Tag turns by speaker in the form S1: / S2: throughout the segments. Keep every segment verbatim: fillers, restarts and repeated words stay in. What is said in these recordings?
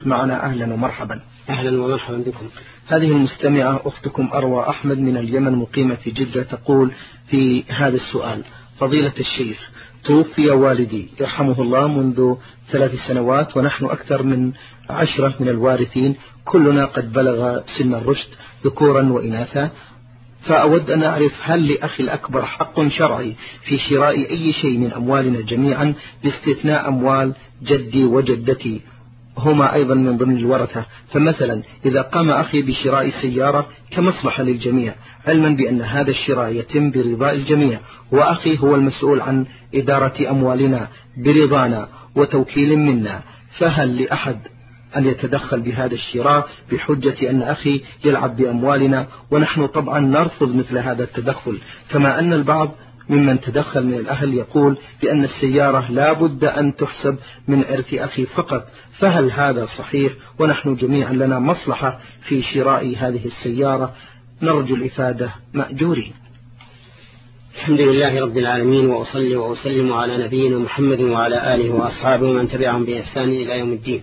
S1: معنا. أهلا ومرحبا.
S2: أهلا ومرحبا بكم.
S1: هذه المستمعة أختكم أروى أحمد من اليمن مقيمة في جدة تقول في هذا السؤال: فضيلة الشيخ، توفي والدي يرحمه الله منذ ثلاث سنوات، ونحن أكثر من عشرة من الوارثين، كلنا قد بلغ سن الرشد ذكورا وإناثا، فأود أن أعرف هل لأخي الأكبر حق شرعي في شراء أي شيء من أموالنا جميعا باستثناء أموال جدي وجدتي، هما أيضا من ضمن الورثة. فمثلا إذا قام أخي بشراء سيارة كمصلحة للجميع، علما بأن هذا الشراء يتم برضاء الجميع، وأخي هو المسؤول عن إدارة أموالنا برضانا وتوكيل منا، فهل لأحد أن يتدخل بهذا الشراء بحجة أن أخي يلعب بأموالنا؟ ونحن طبعا نرفض مثل هذا التدخل، كما أن البعض ممن تدخل من الأهل يقول بأن السيارة لا بد أن تحسب من إرث أخي فقط، فهل هذا صحيح؟ ونحن جميعا لنا مصلحة في شراء هذه السيارة، نرجو الإفادة مأجورين.
S2: الحمد لله رب العالمين، وأصلي وأسلم على نبينا محمد وعلى آله وأصحابه ومن تبعهم بإحسان إلى يوم الدين.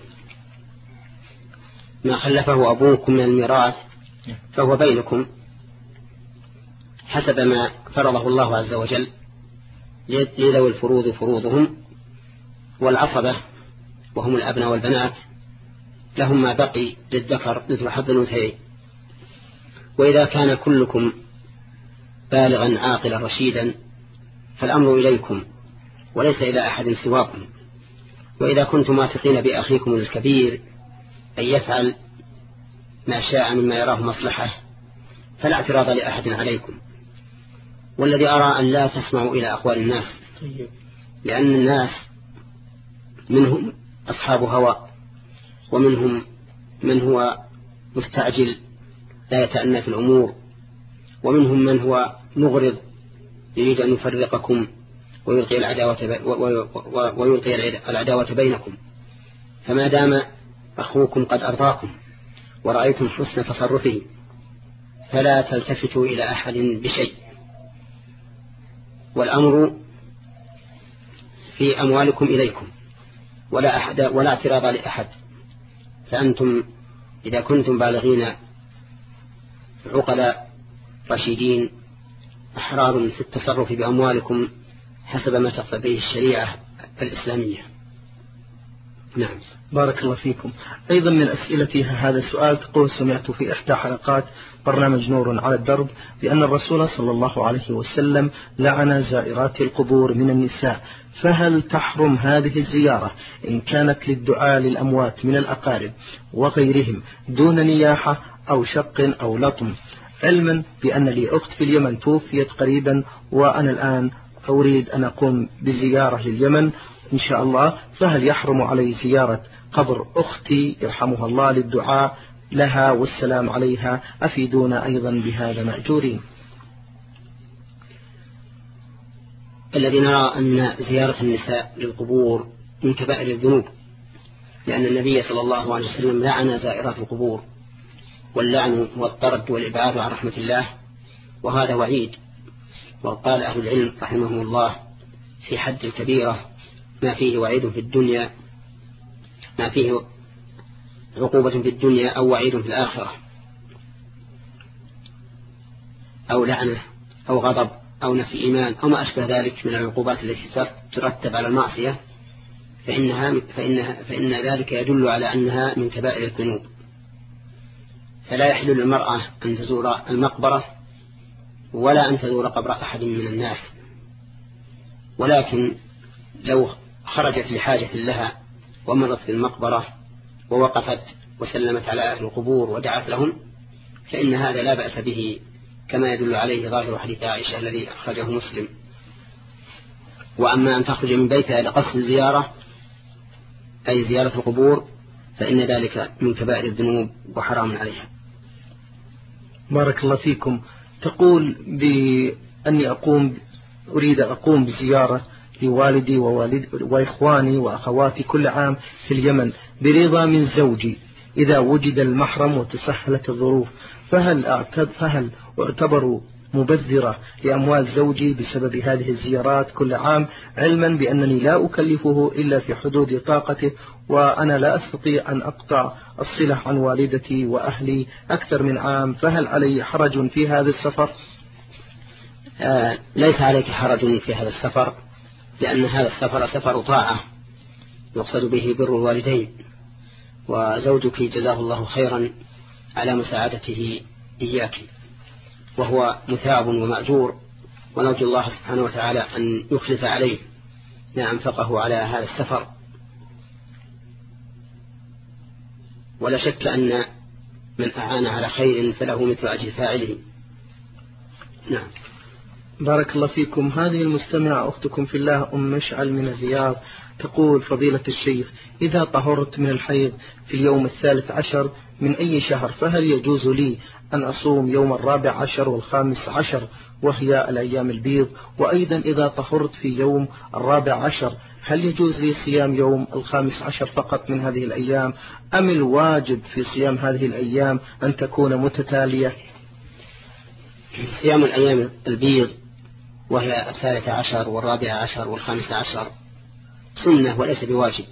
S2: ما خلفه أبوكم من الميراث فهو بينكم حسب ما فرضه الله عز وجل لذوي الفروض فروضهم، والعصبة وهم الأبناء والبنات لهم ما بقي للذكر مثل حظ الأنثيين. وإذا كان كلكم بالغا عاقلا رشيدا فالأمر إليكم وليس إلى أحد سواكم. وإذا كنتم واثقين بأخيكم الكبير أن يفعل ما شاء مما يراه مصلحة فلا اعتراض لأحد عليكم. والذي أرى أن لا تسمعوا إلى أقوال الناس، لأن الناس منهم أصحاب هوى، ومنهم من هو مستعجل لا يتأنى في الأمور، ومنهم من هو مغرض يريد أن يفرقكم ويلقي العداوة ويلقي العداوة بينكم. فما دام أخوكم قد أرضاكم ورأيتم حسن تصرفه فلا تلتفتوا إلى أحد بشيء، والأمر في أموالكم إليكم ولا أحد ولا اعتراض لأحد. فأنتم إذا كنتم بالغين عقلاء رشيدين أحرار في التصرف بأموالكم حسب ما تقتضيه الشريعة الإسلامية. نعم.
S1: بارك الله فيكم. أيضا من أسئلتها هذا السؤال تقول: سمعت في إحدى حلقات برنامج نور على الدرب بأن الرسول صلى الله عليه وسلم لعن زائرات القبور من النساء، فهل تحرم هذه الزيارة إن كانت للدعاء للأموات من الأقارب وغيرهم دون نياحة أو شق أو لطم، علما بأن لي أخت في اليمن توفيت قريبا وأنا الآن أريد أن أقوم بزيارة لليمن إن شاء الله، فهل يحرم علي زيارة قبر أختي يرحمها الله للدعاء لها والسلام عليها؟ أفيدونا أيضا بهذا مأجورين.
S2: الذي نرى أن زيارة النساء للقبور من كبائر الذنوب، لأن النبي صلى الله عليه وسلم لعن زائرات القبور، واللعن والطرد والإبعاد عن رحمة الله، وهذا وعيد. وقال أهل العلم رحمهم الله في حد الكبيرة ما فيه وعيد في الدنيا، ما فيه عقوبة في الدنيا أو وعيد في الآخرة، أو لعنة أو غضب أو نفي إيمان أو ما أشبه ذلك من العقوبات التي ترتب على المعصية، فإنها فإنها فإن ذلك يدل على أنها من كبائر الذنوب. فلا يحل للمرأة أن تزور المقبرة ولا أن تزور قبر أحد من الناس، ولكن لو خرجت لحاجة لها ومرت في المقبرة ووقفت وسلمت على أهل القبور ودعت لهم فإن هذا لا بأس به، كما يدل عليه ظاهر حديث عائشة الذي أخرجه مسلم. وأما أن تخرج من بيتها لقصد الزيارة أي زيارة القبور فإن ذلك من كبائر الذنوب وحرام عليها.
S1: بارك الله فيكم. تقول بأني أقوم أريد أقوم بزيارة لوالدي ووالد وإخواني وأخواتي كل عام في اليمن برضا من زوجي إذا وجد المحرم وتسهلت الظروف، فهل أعتبر, فهل أعتبر مبذرة لأموال زوجي بسبب هذه الزيارات كل عام، علما بأنني لا أكلفه إلا في حدود طاقته، وأنا لا أستطيع أن أقطع الصلة عن والدتي وأهلي أكثر من عام، فهل علي حرج في هذا السفر؟
S2: آه ليس عليك حرج في هذا السفر، لأن هذا السفر سفر طاعة يقصد به بر الوالدين، وزوجك جزاه الله خيرا على مساعدته إياك، وهو مثاب ومأجور، ونرجو الله سبحانه وتعالى أن يخلف عليه ما أنفقه على هذا السفر. ولا شك أن من أعان على خير فله مثل أجر فاعله. نعم.
S1: بارك الله فيكم. هذه المستمعة أختكم في الله أم مشعل من الرياض تقول: فضيلة الشيخ، إذا طهرت من الحيض في اليوم الثالث عشر من أي شهر فهل يجوز لي أن أصوم يوم الرابع عشر والخامس عشر وهي الأيام البيض؟ وأيضا إذا طهرت في يوم الرابع عشر هل يجوز لي صيام يوم الخامس عشر فقط من هذه الأيام، أم الواجب في صيام هذه الأيام أن تكون متتالية؟
S2: صيام الأيام البيض وهي الثالث عشر والرابع عشر والخامس عشر سنة وليس بواجب،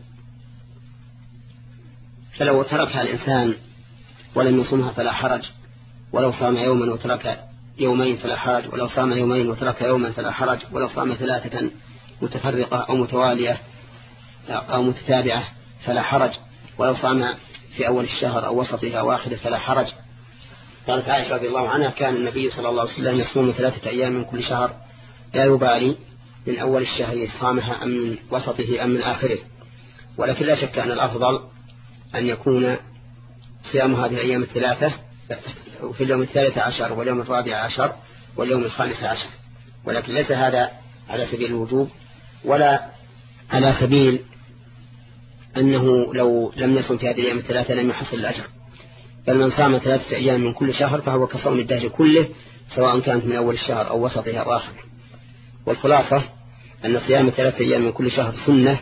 S2: فلو تركها الإنسان ولم يصومها فلا حرج، ولو صام يوما وترك يومين فلا حرج، ولو صام يومين وترك يوما فلا حرج، ولو صام ثلاثة متفرقة أو متوالية أو متتابعة فلا حرج، ولو صام في أول الشهر أو وسطه أو آخره فلا حرج. قالت عائشة رضي الله عنها: كان النبي صلى الله عليه وسلم يصوم ثلاثة أيام من كل شهر لا يبالي من أول الشهر صامها أم من وسطه أم من آخره. ولكن لا شك أن الأفضل أن يكون صيام هذه الأيام الثلاثة في اليوم الثالث عشر واليوم الرابع عشر واليوم الخامس عشر، ولكن ليس هذا على سبيل الوجوب ولا على سبيل أنه لو لم يصم في هذه الأيام الثلاثة لم يحصل الأجر، بل من صام ثلاثة أيام من كل شهر فهو كصوم الدهر كله، سواء كانت من أول الشهر أو وسطه أو آخره. والخلاصة أن صيام ثلاثة أيام من كل شهر سنة،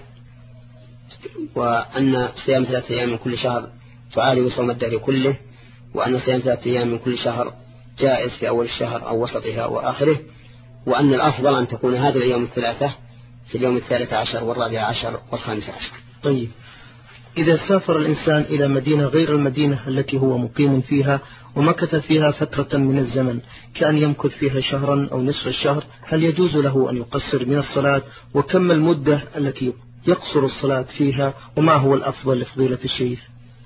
S2: وأن صيام ثلاثة أيام من كل شهر تعالي صوم الدهر كله، وأن صيام ثلاثة أيام من كل شهر جائز في أول الشهر أو وسطها أو آخره، وأن الأفضل أن تكون هذه الأيام الثلاثة في اليوم الثالث عشر والرابع عشر والخامس عشر.
S1: طيب، إذا سافر الإنسان إلى مدينة غير المدينة التي هو مقيم فيها ومكث فيها فترة من الزمن كأن يمكث فيها شهرا أو نصف الشهر، هل يجوز له أن يقصر من الصلاة؟ وكم المدة التي يقصر الصلاة فيها؟ وما هو الأفضل لفضيلة الشيخ؟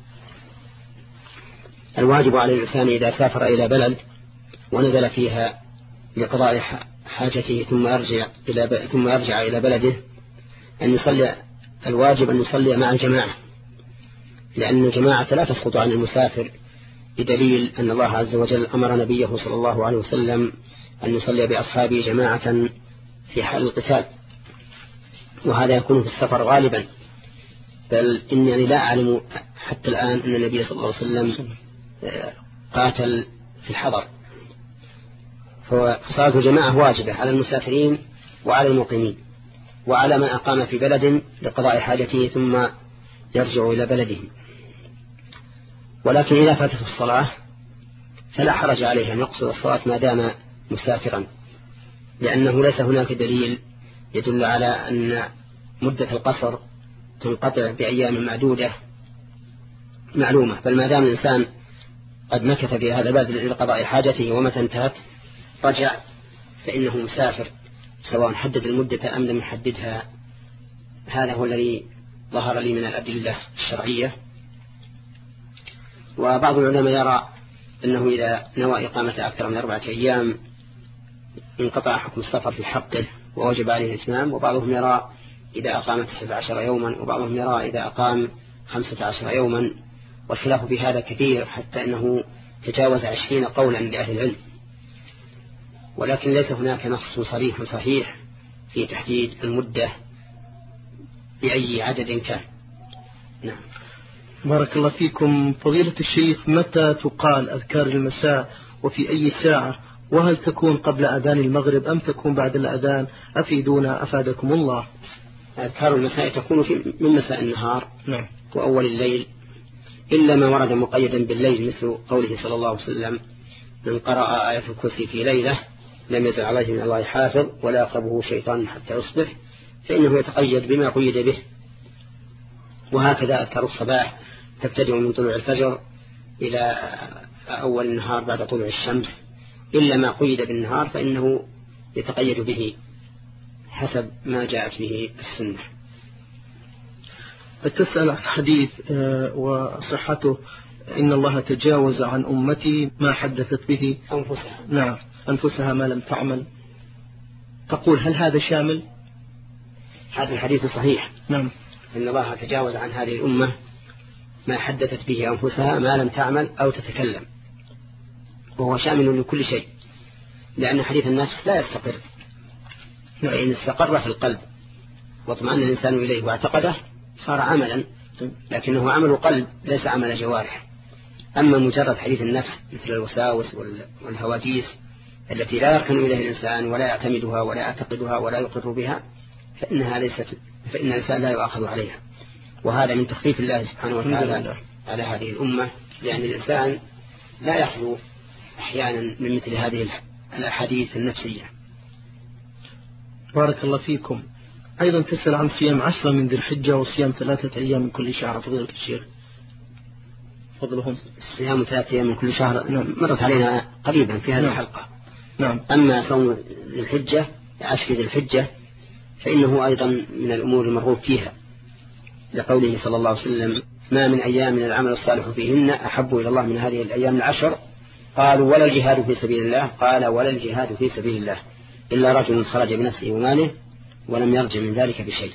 S2: الواجب على الإنسان إذا سافر إلى بلد ونزل فيها لقضاء حاجته ثم يرجع إلى ثم يرجع إلى بلده أن يصلي. الواجب أن يصلي مع الجماعة، لأن الجماعة لا تسقط عن المسافر، بدليل أن الله عز وجل أمر نبيه صلى الله عليه وسلم أن يصلي بأصحابه جماعة في حال القتال، وهذا يكون في السفر غالبا، بل إنني لا أعلم حتى الآن أن النبي صلى الله عليه وسلم قاتل في الحضر. فصلاة الجماعة واجبة على المسافرين وعلى المقيمين وعلى من أقام في بلد لقضاء حاجته ثم يرجع إلى بلده. ولكن إذا فاتت الصلاة فلا حرج عليه أن يقصر الصلاة ما دام مسافرا، لأنه ليس هناك دليل يدل على أن مدة القصر تنقطع بأيام معدودة معلومة، بل ما دام الإنسان قد مكث في هذا البلد لقضاء حاجته ومتى انتهت رجع فإنه مسافر، سواء حدد المدة أم لم يحددها. هذا هو الذي ظهر لي من الأدلة الشرعية. وبعض العلماء يرى أنه إذا نوى إقامة أكثر من أربعة أيام انقطع حكم السفر في حقه ووجب عليه الإتمام، وبعضهم يرى إذا أقام تسعة عشر يوما، وبعضهم يرى إذا أقام خمسة عشر يوما، والخلاف في هذا كثير حتى أنه تجاوز عشرين قولا لأهل العلم، ولكن ليس هناك نص صريح صحيح في تحديد المدة بأي عدد كان. نعم.
S1: بارك الله فيكم. فضيلة الشيخ، متى تقال أذكار المساء وفي أي ساعة؟ وهل تكون قبل أذان المغرب أم تكون بعد الأذان؟ أفيدونا أفادكم الله.
S2: أذكار المساء تكون في من مساء النهار
S1: نعم.
S2: وأول الليل، إلا ما ورد مقيدا بالليل مثل قوله صلى الله عليه وسلم: من قرأ آية الكرسي في ليلة لم يزل عليه من الله حافظ ولا يقربه شيطان حتى يصبح، فإنه يتقيد بما قيد به. وهكذا أذكار الصباح تبتدئ من طلوع الفجر إلى أول النهار بعد طلوع الشمس، إلا ما قيد بالنهار فإنه يتقيد به حسب ما جاءت به السنة.
S1: تسأل عن حديث وصحته إن الله تجاوز عن أمتي ما حدثت به
S2: أنفسها.
S1: نعم أنفسها ما لم تعمل. تقول هل هذا شامل؟
S2: هذا الحديث صحيح.
S1: نعم.
S2: إن الله تجاوز عن هذه الأمة ما حدثت به أنفسها ما لم تعمل أو تتكلم، وهو شامل لكل شيء، لأن حديث النفس لا يستقر، فإن استقر في القلب واطمأن الإنسان إليه واعتقده صار عملا، لكنه عمل قلب ليس عمل جوارح. أما مجرد حديث النفس مثل الوساوس والهواجيس التي لا يركن إليها الإنسان ولا يعتمدها ولا يعتقدها ولا يقر بها، فإنها ليست فإن الإنسان لا يؤاخذ عليها. وهذا من تخفيف الله سبحانه وتعالى على هذه الأمة، لأن الإنسان لا يخلو أحيانا من مثل هذه الأحاديث النفسية.
S1: بارك الله فيكم. أيضا تسأل عن صيام عشرة من ذي الحجة وصيام ثلاثة أيام من كل شهر. فضيلة الشيخ فضلهم
S2: صيام ثلاثة أيام من كل شهر مرت علينا قريبا في هذه الحلقة.
S1: نعم.
S2: أما صوم ذي الحجة عشر ذي الحجة فإنه أيضا من الأمور المرغوب فيها، لقوله صلى الله عليه وسلم ما من أيام من العمل الصالح فيهن أحب إلى الله من هذه الأيام العشر. قالوا ولا الجهاد في سبيل الله؟ قال ولا الجهاد في سبيل الله إلا رجل خرج بنفسه وماله ولم يرجع من ذلك بشيء.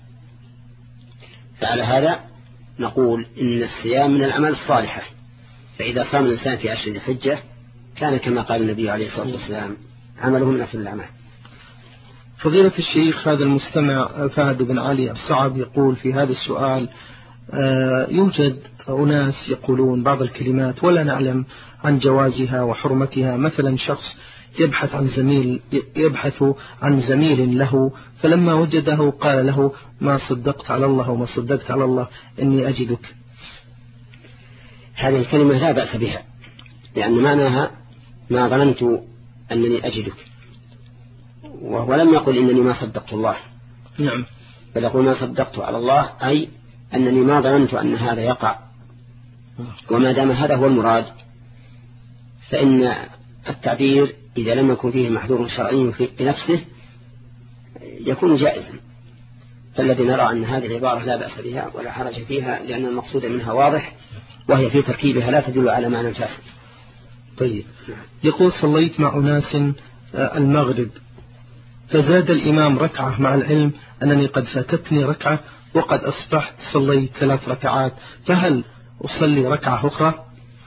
S2: فعلى هذا نقول إن الصيام من الأعمال الصالحة، فإذا صام الإنسان في عشر ذي الحجة كان كما قال النبي عليه الصلاة والسلام عمله من أفضل الأعمال.
S1: فضيلة الشيخ هذا المستمع فهد بن علي الصعب يقول في هذا السؤال يوجد أناس يقولون بعض الكلمات ولا نعلم عن جوازها وحرمتها، مثلا شخص يبحث عن زميل يبحث عن زميل له فلما وجده قال له ما صدقت على الله وما صدقت على الله إني أجدك.
S2: هذه الكلمة لا بأس بها، لأن معناها ما ظننت أنني أجدك، ولم يقل إنني ما صدقت الله.
S1: نعم.
S2: بل يقول ما صدقت على الله أي أنني ما ظننت أن هذا يقع. وما دام هذا هو المراد فإن التعبير إذا لم يكن فيه محذور شرعي في نفسه يكون جائزا. فالذي نرى أن هذه العبارة لا بأس بها ولا حرج فيها، لأن المقصود منها واضح وهي في تركيبها لا تدل على معنى فاسد.
S1: طيب. يقول صليت مع أناس المغرب فزاد الإمام ركعة مع العلم أنني قد فاتتني ركعة وقد أصبحت صليت ثلاث ركعات، فهل أصلي ركعة أخرى؟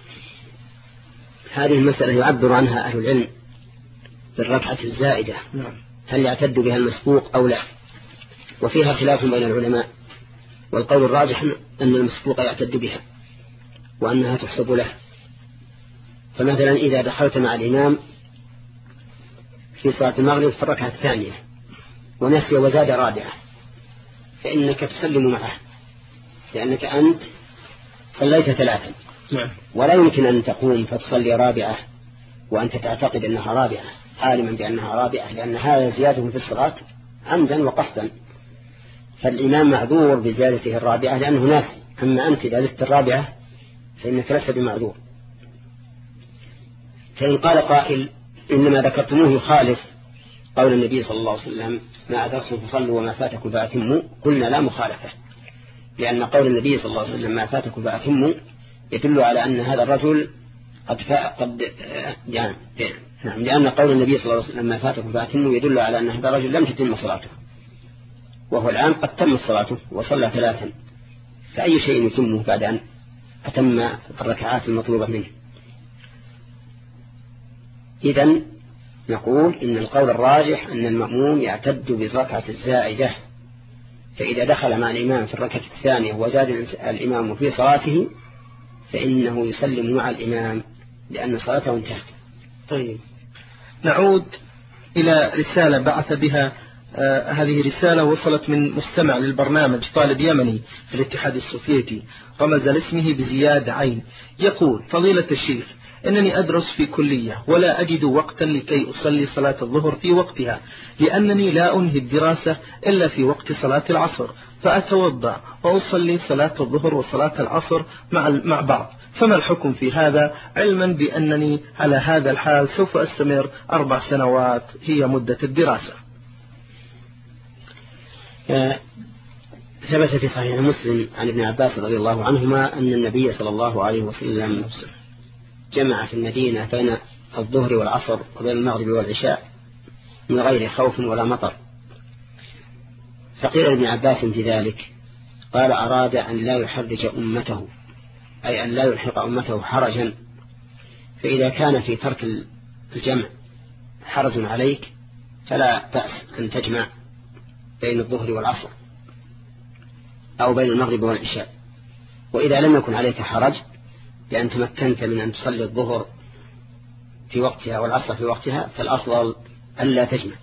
S2: هذه المسألة يعبر عنها أهل العلم بالركعة الزائدة.
S1: نعم.
S2: هل يعتد بها المسبوق أو لا؟ وفيها خلاف بين العلماء، والقول الراجح أن المسبوق يعتد بها وأنها تحسب له. فمثلا إذا دخلت مع الإمام في صلاة المغرب في الركعة الثانية ونسي وزاد رابعة فإنك تسلم معه، لأنك أنت صليت ثلاثا.
S1: نعم.
S2: ولا يمكن أن تقوم فتصلي رابعة وأنت تعتقد أنها رابعة عالما بأنها رابعة، لأن هذا زيادة في الصلاة عمدا وقصدا. فالإمام معذور بزيادته الرابعة لأنه ناسي، أما أنت إذا زدت الرابعة فإنك لست بمعذور. فإن قال قائل إنما ذكرتموه يخالف قول النبي صلى الله عليه وسلم ما أدرسوا فصلوا وما فاتكم فأتموا، قلنا لا مخالفة، لأن قول النبي صلى الله عليه وسلم ما فاتكم فأتموا يدل على أن هذا الرجل قد فاء قد يعني نعم، لأن قول النبي صلى الله عليه وسلم ما فاتكم فأتموا يدل على أن هذا الرجل لم تتم صلاته، وهو الآن قد تمت صلاته وصلى ثلاثا، فأي شيء يتمه بعد أن أتم الركعات المطلوبة منه. إذن نقول إن القول الراجح أن المأموم يعتد بالركعة الزائدة، فإذا دخل مع الإمام في الركعة الثانية وزاد الإمام في صلاته فإنه يسلم مع الإمام لأن صلاته انتهت.
S1: طيب، نعود إلى رسالة بعث بها آه هذه رسالة وصلت من مستمع للبرنامج طالب يمني في الاتحاد السوفيتي، رمز لاسمه بزياد عين. يقول: فضيلة الشيخ، إنني أدرس في كلية ولا أجد وقتا لكي أصلي صلاة الظهر في وقتها، لأنني لا أنهي الدراسة إلا في وقت صلاة العصر، فأتوضأ وأصلي صلاة الظهر وصلاة العصر مع مع بعض، فما الحكم في هذا، علما بأنني على هذا الحال سوف أستمر أربع سنوات هي مدة الدراسة؟
S2: ثبت في صحيح مسلم عن ابن عباس رضي الله عنهما أن النبي صلى الله عليه وسلم جمع في المدينة بين الظهر والعصر وبين المغرب والعشاء من غير خوف ولا مطر. فقيل ابن عباس في ذلك قال أراد أن لا يحرج أمته، أي أن لا يلحق أمته حرجا، فإذا كان في ترك الجمع حرج عليك فلا بأس أن تجمع بين الظهر والعصر أو بين المغرب والعشاء. وإذا لم يكن عليك حرج لأن تمكنت من أن تصلي الظهر في وقتها والعصر في وقتها، فالأفضل ألا تجمع،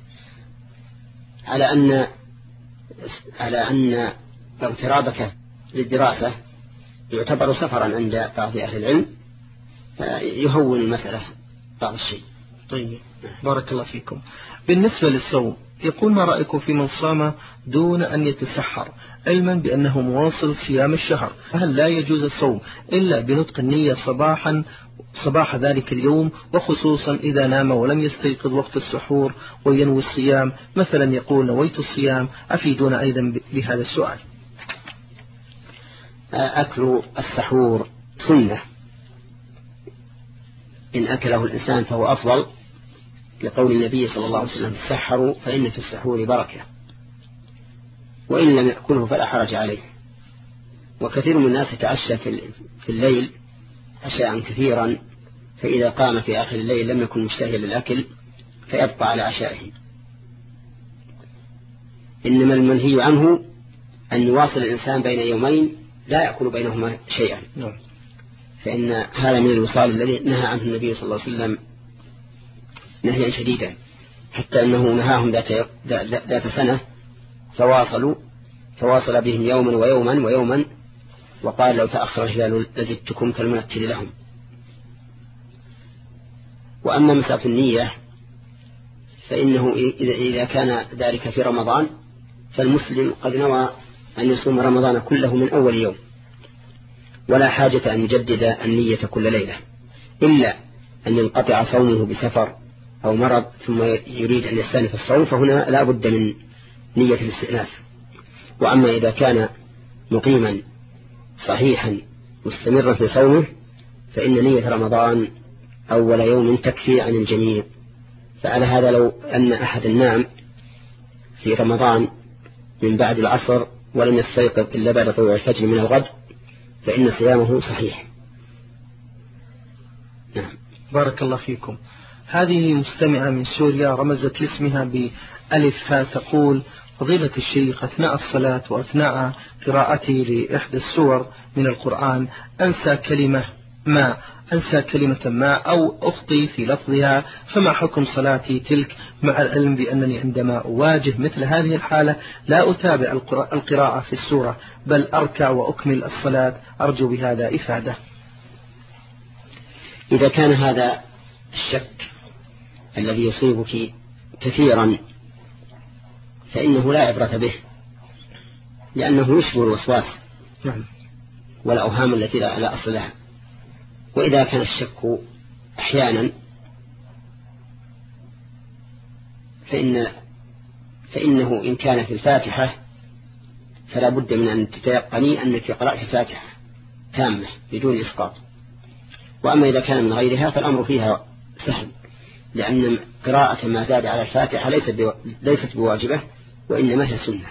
S2: على أن على أن اغترابك للدراسة يعتبر سفرا عند بعض أهل العلم، يهون المسألة بعض الشيء.
S1: طيب بارك الله فيكم. بالنسبة للصوم، يقول ما رأيكم في من صام دون أن يتسحر علما بأنه مواصل صيام الشهر، فهل لا يجوز الصوم إلا بنطق النية صباحا صباح ذلك اليوم، وخصوصا إذا نام ولم يستيقظ وقت السحور وينوي الصيام، مثلا يقول نويت الصيام؟ أفيدونا أيضا بهذا السؤال.
S2: أكل السحور سنة، إن أكله الإنسان فهو أفضل، لقول النبي صلى الله عليه وسلم تسحروا فإن في السحور بركة، وإن لم يأكله فلا حرج عليه. وكثير من الناس يتعشى في الليل عشاء كثيرا، فإذا قام في آخر الليل لم يكن مشتهيا للأكل فيبقى على عشائه. إنما المنهي عنه أن يواصل الإنسان بين يومين لا يأكل بينهما شيئا، فإن هذا من الوصال الذي نهى عنه النبي صلى الله عليه وسلم نهيا شديدا، حتى أنه نهاهم ذات, ذات سنة فواصلوا فواصل بهم يوما ويوما ويوما، وقال لو تأخر الهلال لزدتكم كالمنكر لهم. وأما مسألة النية فإنه إذا كان ذلك في رمضان فالمسلم قد نوى أن يصوم رمضان كله من أول يوم، ولا حاجة أن يجدد النية كل ليلة، إلا أن ينقطع صومه بسفر أو مرض ثم يريد أن يستأنف الصوم، فهنا لا بد من نية الاستئناف. وأما إذا كان مقيما صحيحا مستمرا في صومه فإن نية رمضان أول يوم تكفي عن الجميع. فعلى هذا لو أن أحد نام في رمضان من بعد العصر ولم يستيقظ إلا بعد طلوع الفجر من الغد فإن صيامه صحيح.
S1: نعم. بارك الله فيكم. هذه مستمعة من سوريا رمزت لاسمها بألف ها، تقول فضيلة الشيخ أثناء الصلاة وأثناء قراءتي لإحدى السور من القرآن أنسى كلمة ما أنسى كلمة ما أو أخطي في لفظها، فما حكم صلاتي تلك، مع العلم بأنني عندما أواجه مثل هذه الحالة لا أتابع القراءة في السورة بل أركع وأكمل الصلاة، أرجو بهذا إفادة.
S2: إذا كان هذا الشك الذي يصيبك كثيرا فإنه لا عبرة به، لأنه يشبه الوسواس والأوهام التي لا أصل لها. وإذا كان الشك أحيانا فإن فإنه إن كان في الفاتحة فلا بد من أن تتيقني أنك قرأت الفاتحة تامة بدون إسقاط. وأما إذا كان من غيرها فالأمر فيها سهل، لأن قراءة ما زاد على الفاتحة ليست ليست بواجبة وإنما هي سنة.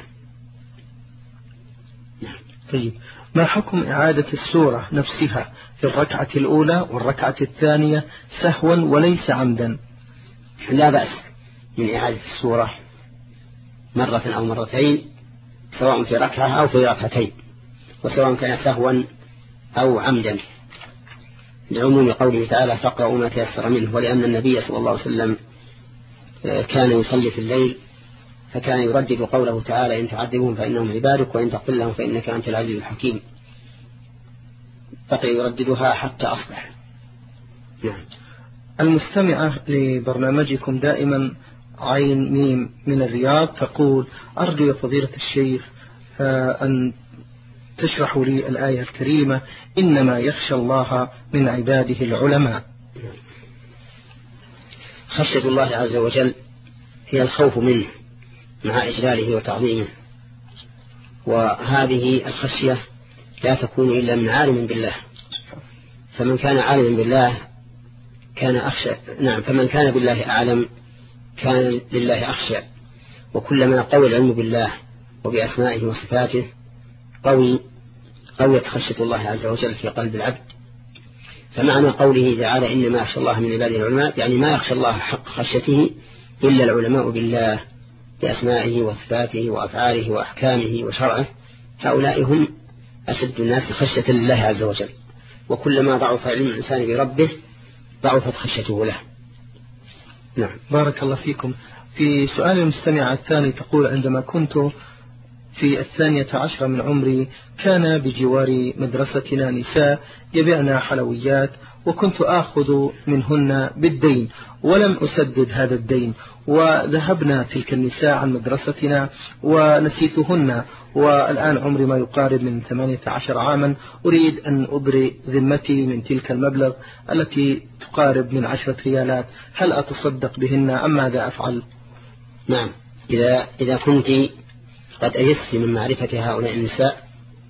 S1: نعم. طيب ما حكم إعادة السورة نفسها في الركعة الأولى والركعة الثانية سهوا وليس عمدا؟
S2: لا بأس من إعادة السورة مرة أو مرتين سواء في ركعة أو في ركعتين، وسواء كان سهوا أو عمدا، لعموم قوله تعالى فاقرأوا ما تيسر منه، ولأن النبي صلى الله عليه وسلم كان يصلي في الليل فكان يردد قوله تعالى إن تعذبهم فإنهم عبادك وإن تغفر لهم فإنك أنت العزيز الحكيم، بقي يرددها حتى أصبح. نعم.
S1: المستمعة لبرنامجكم دائما عين ميم من الرياض تقول: أرجو يا فضيلة الشيخ أن تشرحوا لي الآية الكريمة: إنما يخشى الله من عباده العلماء.
S2: خشية الله عز وجل هي الخوف منه مع إجلاله وتعظيمه، وهذه الخشية لا تكون إلا من عالم بالله، فمن كان عالما بالله كان أخشى. نعم، فمن كان بالله أعلم كان لله أخشى، وكلما قوي العلم بالله وبأسمائه وصفاته قوي قويت خشية الله عز وجل في قلب العبد. فمعنى قوله تعالى: إنما يخشى الله من عباده العلماء، يعني ما يخشى الله حق خشيته إلا العلماء بالله بأسمائه وصفاته وأفعاله وأحكامه وشرعه، هؤلاء هم أشد الناس خشية لله عز وجل. وكلما ضعف علم الإنسان بربه ضعفت خشيته له. نعم.
S1: بارك الله فيكم. في سؤال المستمع الثاني تقول: عندما كنت في الثانية عشر من عمري كان بجوار مدرستنا نساء يبيعن حلويات، وكنت آخذ منهن بالدين ولم أسدد هذا الدين، وذهبنا تلك النساء عن مدرستنا ونسيتهن، والآن عمري ما يقارب من ثمانية عشر عاما، أريد أن أبرئ ذمتي من تلك المبلغ التي تقارب من عشرة ريالات، هل أتصدق بهن أم ماذا أفعل؟
S2: نعم، إذا, إذا كنت قد أيست من معرفة هؤلاء النساء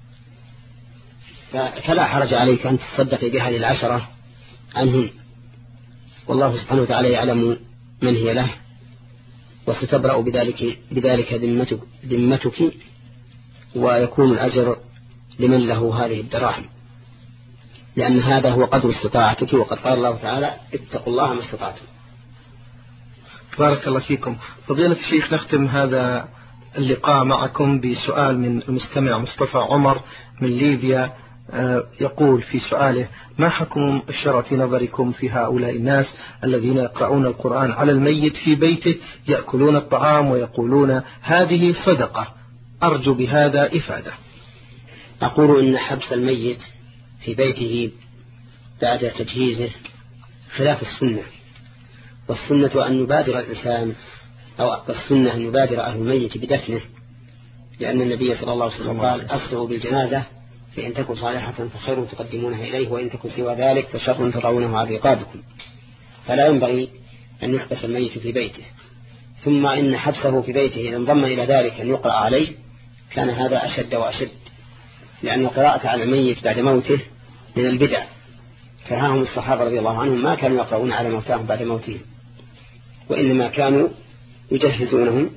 S2: فلا حرج عليك أن تصدق بهذه العشرة عنهن، والله سبحانه وتعالى يعلم من هي له، وستبرأ بذلك, بذلك ذمتك, ذمتك ويكون الأجر لمن له هذه الدراهم، لأن هذا هو قدر استطاعتك، وقد قال الله تعالى: اتقوا الله ما استطعتم.
S1: بارك الله فيكم. فضيلة الشيخ، نختم هذا اللقاء معكم بسؤال من المستمع مصطفى عمر من ليبيا، يقول في سؤاله: ما حكم الشرع في نظركم في هؤلاء الناس الذين يقرؤون القرآن على الميت في بيته، يأكلون الطعام ويقولون هذه صدقة؟ أرجو بهذا إفادة.
S2: أقول إن حبس الميت في بيته بعد تجهيزه خلاف السنة، والسنة أن يبادر الإنسان أو السنة أن يبادر أهل الميت بدفنه، لأن النبي صلى الله عليه وسلم قال: أسرعوا بالجنازة فإن تكن صالحة فخير تقدمونها إليه، وإن تكن سوى ذلك فشر تضعونه على رقابكم. فلا ينبغي أن يحبس الميت في بيته. ثم إن حبسه في بيته إذا انضم إلى ذلك أن يقرأ عليه كان هذا أشد وأشد، لأن القراءة على الميت بعد موته من البدع، فهاهم الصحابة رضي الله عنهم ما كانوا يقرؤون على موتاهم بعد موتهم، وإنما كانوا يجهزونهم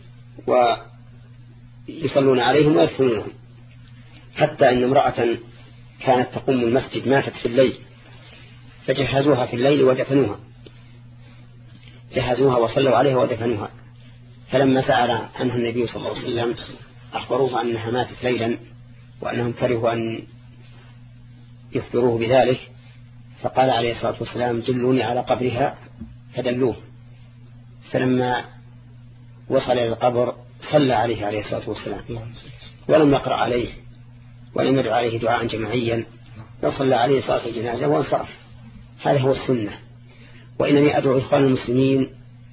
S2: ويصلون عليهم ويدفنونهم. حتى إن امرأة كانت تقوم المسجد ماتت في الليل، فجهزوها في الليل ودفنوها، جهزوها وصلوا عليها ودفنوها. فلما سأل عنه النبي صلى الله عليه وسلم أخبروه أنها ماتت ليلا، وأنهم كرهوا أن يخبروه بذلك، فقال عليه الصلاة والسلام: دلوني على قبرها، فدلوه. فلما وصل إلى القبر صلى عليه عليه الصلاة والسلام، ولم يقرأ عليه ولم يدعو عليه دعاء جماعيا، وصلى عليه صلاة الجنازة وانصرف. هذا هو السنة. وإنني أدعو إخوان المسلمين،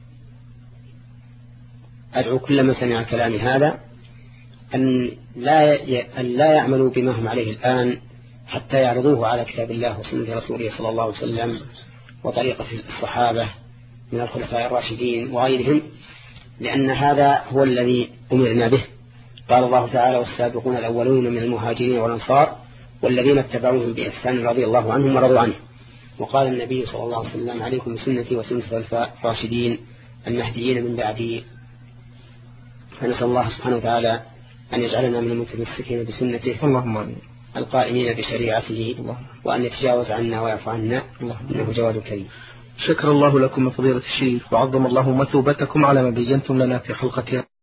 S2: أدعو كل من سمع كلام هذا أن لا أن لا يعملوا بما هم عليه الآن حتى يعرضوه على كتاب الله وسنة رسوله صلى الله عليه وسلم وطريقة الصحابة من الخلفاء الراشدين وغيرهم، لأن هذا هو الذي أمرنا به. قال الله تعالى: والسابقون الأولون من المهاجرين والأنصار والذين اتبعوهم بإحسان رضي الله عنهم ورضوا عنه. وقال النبي صلى الله عليه وسلم: عليكم بسنتي وسنة الخلفاء الراشدين المهديين من بعدي. فنسأل الله سبحانه وتعالى أن يجعلنا من المتمسكين بسنته،
S1: اللهم آمين،
S2: القائمين بشريعته، وأن يتجاوز عنا ويعفو عنا، إنه جواد كريم.
S1: شكر الله لكم من فضيلة الشيخ، وعظم الله مثوبتكم على ما بينتم لنا في حلقة